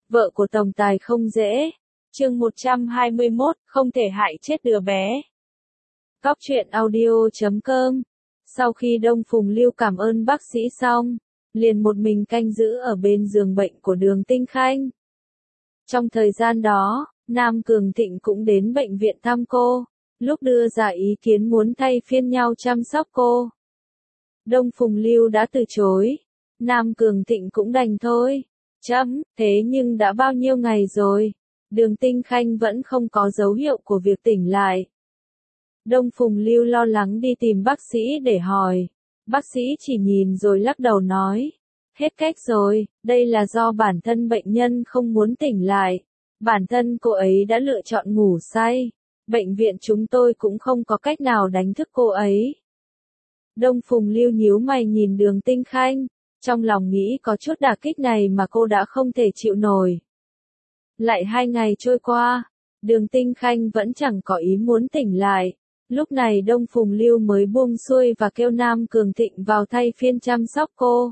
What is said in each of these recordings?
Vợ của tổng tài không dễ. Chương 121, không thể hại chết đứa bé. Cóc truyện audio.com. Sau khi Đông Phùng Lưu cảm ơn bác sĩ xong, liền một mình canh giữ ở bên giường bệnh của Đường Tinh Khanh. Trong thời gian đó, Nam Cường Thịnh cũng đến bệnh viện thăm cô, lúc đưa ra ý kiến muốn thay phiên nhau chăm sóc cô. Đông Phùng Lưu đã từ chối, Nam Cường Thịnh cũng đành thôi. Thế nhưng đã bao nhiêu ngày rồi, Đường Tinh Khanh vẫn không có dấu hiệu của việc tỉnh lại. Đông Phùng Lưu lo lắng đi tìm bác sĩ để hỏi. Bác sĩ chỉ nhìn rồi lắc đầu nói, hết cách rồi, đây là do bản thân bệnh nhân không muốn tỉnh lại. Bản thân cô ấy đã lựa chọn ngủ say. Bệnh viện chúng tôi cũng không có cách nào đánh thức cô ấy. Đông Phùng Lưu nhíu mày nhìn Đường Tinh Khanh, trong lòng nghĩ có chút đả kích này mà cô đã không thể chịu nổi. Lại 2 ngày trôi qua, Đường Tinh Khanh vẫn chẳng có ý muốn tỉnh lại. Lúc này Đông Phùng Lưu mới buông xuôi và kêu Nam Cường Thịnh vào thay phiên chăm sóc cô.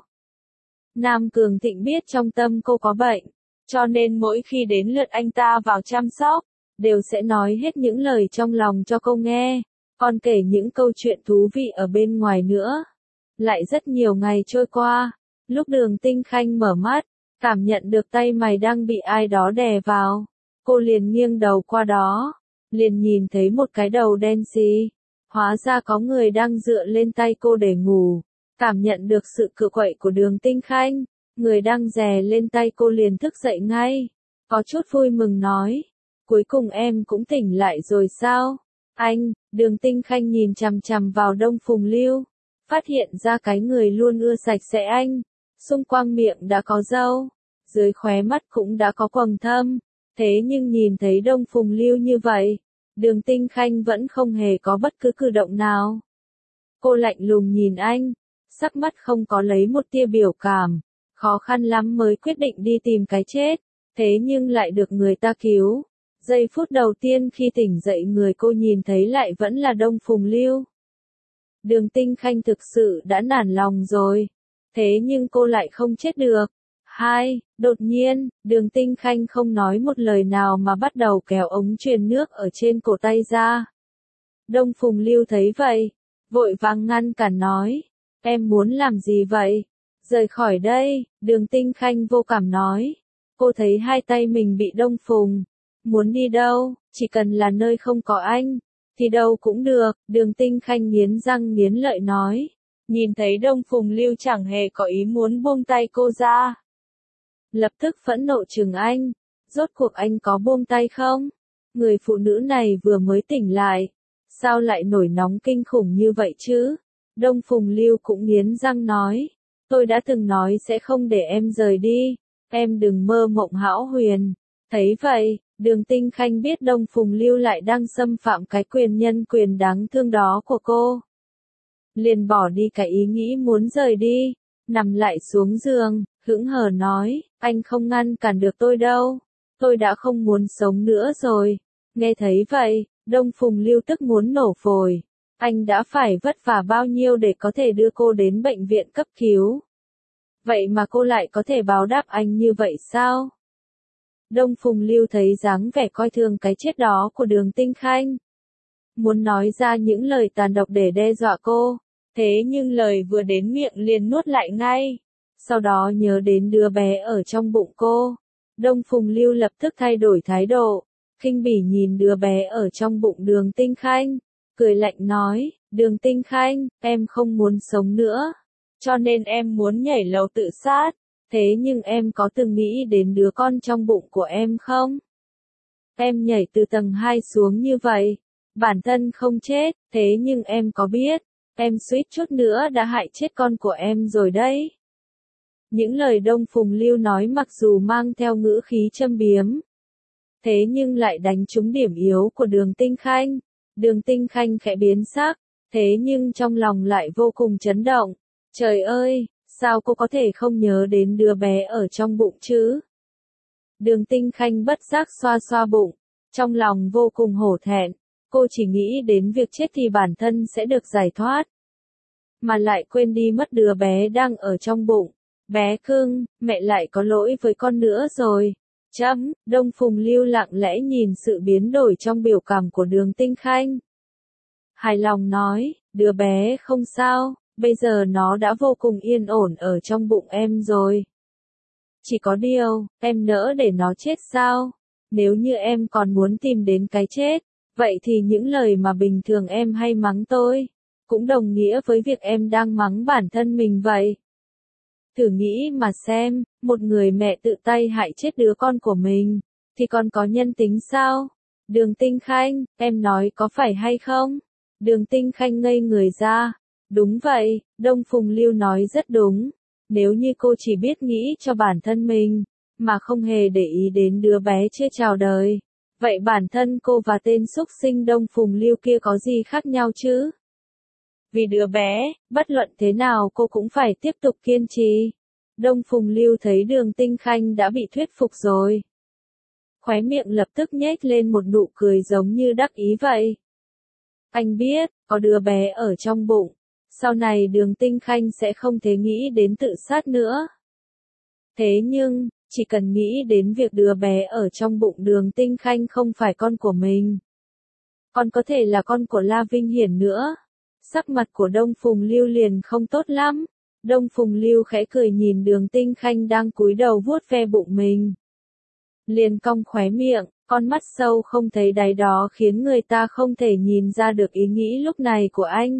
Nam Cường Thịnh biết trong tâm cô có bệnh, cho nên mỗi khi đến lượt anh ta vào chăm sóc, đều sẽ nói hết những lời trong lòng cho cô nghe, còn kể những câu chuyện thú vị ở bên ngoài nữa. Lại rất nhiều ngày trôi qua, lúc Đường Tinh Khanh mở mắt, cảm nhận được tay mày đang bị ai đó đè vào, cô liền nghiêng đầu qua đó, liền nhìn thấy một cái đầu đen xì, hóa ra có người đang dựa lên tay cô để ngủ. Cảm nhận được sự cựa quậy của Đường Tinh Khanh, người đang đè lên tay cô liền thức dậy ngay, có chút vui mừng nói, cuối cùng em cũng tỉnh lại rồi sao? Anh, Đường Tinh Khanh nhìn chằm chằm vào Đông Phùng Lưu, phát hiện ra cái người luôn ưa sạch sẽ anh, xung quanh miệng đã có râu, dưới khóe mắt cũng đã có quầng thâm, thế nhưng nhìn thấy Đông Phùng Lưu như vậy, Đường Tinh Khanh vẫn không hề có bất cứ cử động nào. Cô lạnh lùng nhìn anh, sắc mắt không có lấy một tia biểu cảm, khó khăn lắm mới quyết định đi tìm cái chết, thế nhưng lại được người ta cứu. Giây phút đầu tiên khi tỉnh dậy người cô nhìn thấy lại vẫn là Đông Phùng Lưu. Đường Tinh Khanh thực sự đã nản lòng rồi, thế nhưng cô lại không chết được. Đột nhiên, Đường Tinh Khanh không nói một lời nào mà bắt đầu kéo ống truyền nước ở trên cổ tay ra. Đông Phùng Lưu thấy vậy, vội vàng ngăn cản nói, em muốn làm gì vậy? Rời khỏi đây, Đường Tinh Khanh vô cảm nói. Cô thấy hai tay mình bị Đông Phùng. Muốn đi đâu, chỉ cần là nơi không có anh, thì đâu cũng được, Đường Tinh Khanh nghiến răng nghiến lợi nói. Nhìn thấy Đông Phùng Lưu chẳng hề có ý muốn buông tay cô ra. Lập tức phẫn nộ chừng anh, rốt cuộc anh có buông tay không? Người phụ nữ này vừa mới tỉnh lại, sao lại nổi nóng kinh khủng như vậy chứ? Đông Phùng Lưu cũng nghiến răng nói, tôi đã từng nói sẽ không để em rời đi, em đừng mơ mộng hão huyền. Thấy vậy, Đường Tinh Khanh biết Đông Phùng Lưu lại đang xâm phạm cái quyền nhân quyền đáng thương đó của cô. Liền bỏ đi cái ý nghĩ muốn rời đi, nằm lại xuống giường, hững hờ nói, anh không ngăn cản được tôi đâu, tôi đã không muốn sống nữa rồi. Nghe thấy vậy, Đông Phùng Lưu tức muốn nổ phổi, anh đã phải vất vả bao nhiêu để có thể đưa cô đến bệnh viện cấp cứu. Vậy mà cô lại có thể báo đáp anh như vậy sao? Đông Phùng Lưu thấy dáng vẻ coi thường cái chết đó của Đường Tinh Khanh, muốn nói ra những lời tàn độc để đe dọa cô, thế nhưng lời vừa đến miệng liền nuốt lại ngay. Sau đó nhớ đến đứa bé ở trong bụng cô, Đông Phùng Lưu lập tức thay đổi thái độ, khinh bỉ nhìn đứa bé ở trong bụng Đường Tinh Khanh, cười lạnh nói, Đường Tinh Khanh, em không muốn sống nữa, cho nên em muốn nhảy lầu tự sát. Thế nhưng em có từng nghĩ đến đứa con trong bụng của em không? Em nhảy từ tầng 2 xuống như vậy, bản thân không chết, thế nhưng em có biết, em suýt chút nữa đã hại chết con của em rồi đấy. Những lời Đông Phùng Lưu nói mặc dù mang theo ngữ khí châm biếm, thế nhưng lại đánh trúng điểm yếu của Đường Tinh Khanh. Đường Tinh Khanh khẽ biến sắc, thế nhưng trong lòng lại vô cùng chấn động. Trời ơi! Sao cô có thể không nhớ đến đứa bé ở trong bụng chứ? Đường Tinh Khanh bất giác xoa xoa bụng, trong lòng vô cùng hổ thẹn, cô chỉ nghĩ đến việc chết thì bản thân sẽ được giải thoát. Mà lại quên đi mất đứa bé đang ở trong bụng. Bé cưng, mẹ lại có lỗi với con nữa rồi. Đông Phùng Lưu lặng lẽ nhìn sự biến đổi trong biểu cảm của Đường Tinh Khanh. Hài lòng nói, đứa bé không sao, bây giờ nó đã vô cùng yên ổn ở trong bụng em rồi. Chỉ có điều, em nỡ để nó chết sao? Nếu như em còn muốn tìm đến cái chết, vậy thì những lời mà bình thường em hay mắng tôi, cũng đồng nghĩa với việc em đang mắng bản thân mình vậy. Thử nghĩ mà xem, một người mẹ tự tay hại chết đứa con của mình, thì còn có nhân tính sao? Đường Tinh Khanh, em nói có phải hay không? Đường Tinh Khanh ngây người ra. Đúng vậy, Đông Phùng Lưu nói rất đúng. Nếu như cô chỉ biết nghĩ cho bản thân mình, mà không hề để ý đến đứa bé chưa chào đời, vậy bản thân cô và tên súc sinh Đông Phùng Lưu kia có gì khác nhau chứ? Vì đứa bé, bất luận thế nào cô cũng phải tiếp tục kiên trì. Đông Phùng Lưu thấy Đường Tinh Khanh đã bị thuyết phục rồi. Khóe miệng lập tức nhếch lên một nụ cười giống như đắc ý vậy. Anh biết, có đứa bé ở trong bụng, sau này Đường Tinh Khanh sẽ không thể nghĩ đến tự sát nữa. Thế nhưng, chỉ cần nghĩ đến việc đứa bé ở trong bụng Đường Tinh Khanh không phải con của mình, còn có thể là con của La Vinh Hiển nữa. Sắc mặt của Đông Phùng Lưu liền không tốt lắm. Đông Phùng Lưu khẽ cười nhìn Đường Tinh Khanh đang cúi đầu vuốt ve bụng mình. Liền cong khóe miệng, con mắt sâu không thấy đáy đó khiến người ta không thể nhìn ra được ý nghĩ lúc này của anh.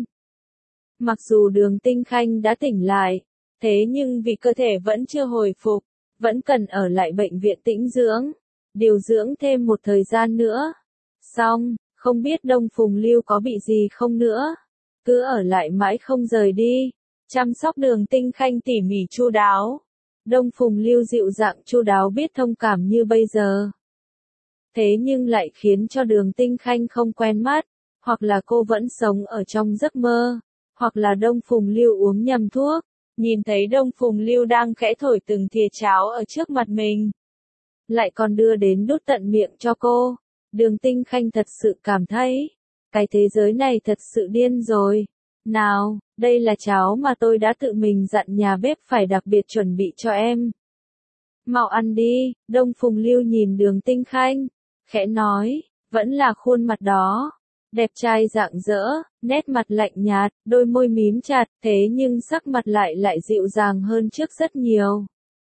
Mặc dù Đường Tinh Khanh đã tỉnh lại, thế nhưng vì cơ thể vẫn chưa hồi phục, vẫn cần ở lại bệnh viện tĩnh dưỡng, điều dưỡng thêm một thời gian nữa. Xong, không biết Đông Phùng Lưu có bị gì không nữa. Cứ ở lại mãi không rời đi, chăm sóc Đường Tinh Khanh tỉ mỉ chu đáo. Đông Phùng Lưu dịu dàng chu đáo biết thông cảm như bây giờ. Thế nhưng lại khiến cho Đường Tinh Khanh không quen mắt, hoặc là cô vẫn sống ở trong giấc mơ, hoặc là Đông Phùng Lưu uống nhầm thuốc. Nhìn thấy Đông Phùng Lưu đang khẽ thổi từng thìa cháo ở trước mặt mình, lại còn đưa đến đút tận miệng cho cô. Đường Tinh Khanh thật sự cảm thấy, cái thế giới này thật sự điên rồi. Nào, đây là cháo mà tôi đã tự mình dặn nhà bếp phải đặc biệt chuẩn bị cho em. Mau ăn đi. Đông Phùng Lưu nhìn Đường Tinh Khanh, khẽ nói, vẫn là khuôn mặt đó. Đẹp trai rạng rỡ, nét mặt lạnh nhạt, đôi môi mím chặt, thế nhưng sắc mặt lại dịu dàng hơn trước rất nhiều.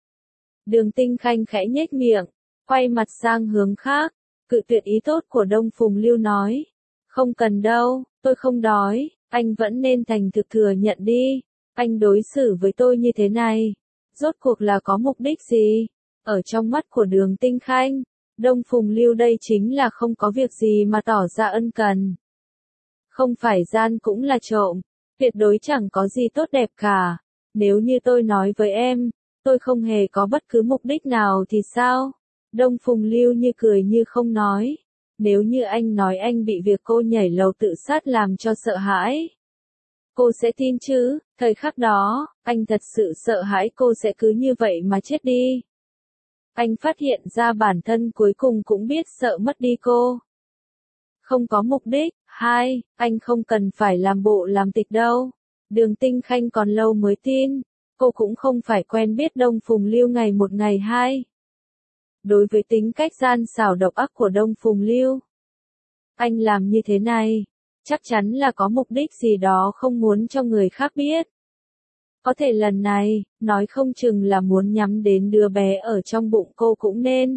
Đường Tinh Khanh khẽ nhếch miệng, quay mặt sang hướng khác, cự tuyệt ý tốt của Đông Phùng Lưu nói. Không cần đâu, tôi không đói, anh vẫn nên thành thực thừa nhận đi. Anh đối xử với tôi như thế này, rốt cuộc là có mục đích gì? Ở trong mắt của Đường Tinh Khanh, Đông Phùng Lưu đây chính là không có việc gì mà tỏ ra ân cần. Không phải gian cũng là trộm, tuyệt đối chẳng có gì tốt đẹp cả. Nếu như tôi nói với em, tôi không hề có bất cứ mục đích nào thì sao? Đông Phùng Lưu như cười như không nói. Nếu như anh nói anh bị việc cô nhảy lầu tự sát làm cho sợ hãi, cô sẽ tin chứ? Thời khắc đó, anh thật sự sợ hãi cô sẽ cứ như vậy mà chết đi. Anh phát hiện ra bản thân cuối cùng cũng biết sợ mất đi cô. Không có mục đích. Anh không cần phải làm bộ làm tịch đâu. Đường Tinh Khanh còn lâu mới tin. Cô cũng không phải quen biết Đông Phùng Lưu ngày một ngày hai. Đối với tính cách gian xảo độc ác của Đông Phùng Lưu, anh làm như thế này, chắc chắn là có mục đích gì đó không muốn cho người khác biết. Có thể lần này, nói không chừng là muốn nhắm đến đứa bé ở trong bụng cô cũng nên.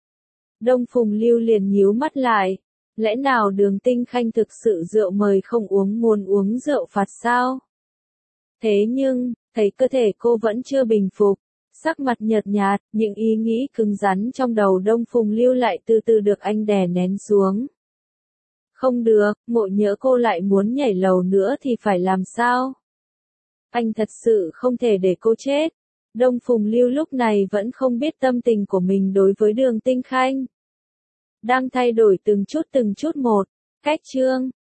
Đông Phùng Lưu liền nhíu mắt lại. Lẽ nào Đường Tinh Khanh thực sự rượu mời không uống muốn uống rượu phạt sao? Thế nhưng, thấy cơ thể cô vẫn chưa bình phục, sắc mặt nhợt nhạt, những ý nghĩ cứng rắn trong đầu Đông Phùng Lưu lại từ từ được anh đè nén xuống. Không được, ngộ nhỡ cô lại muốn nhảy lầu nữa thì phải làm sao? Anh thật sự không thể để cô chết. Đông Phùng Lưu lúc này vẫn không biết tâm tình của mình đối với Đường Tinh Khanh đang thay đổi từng chút một. Cách chương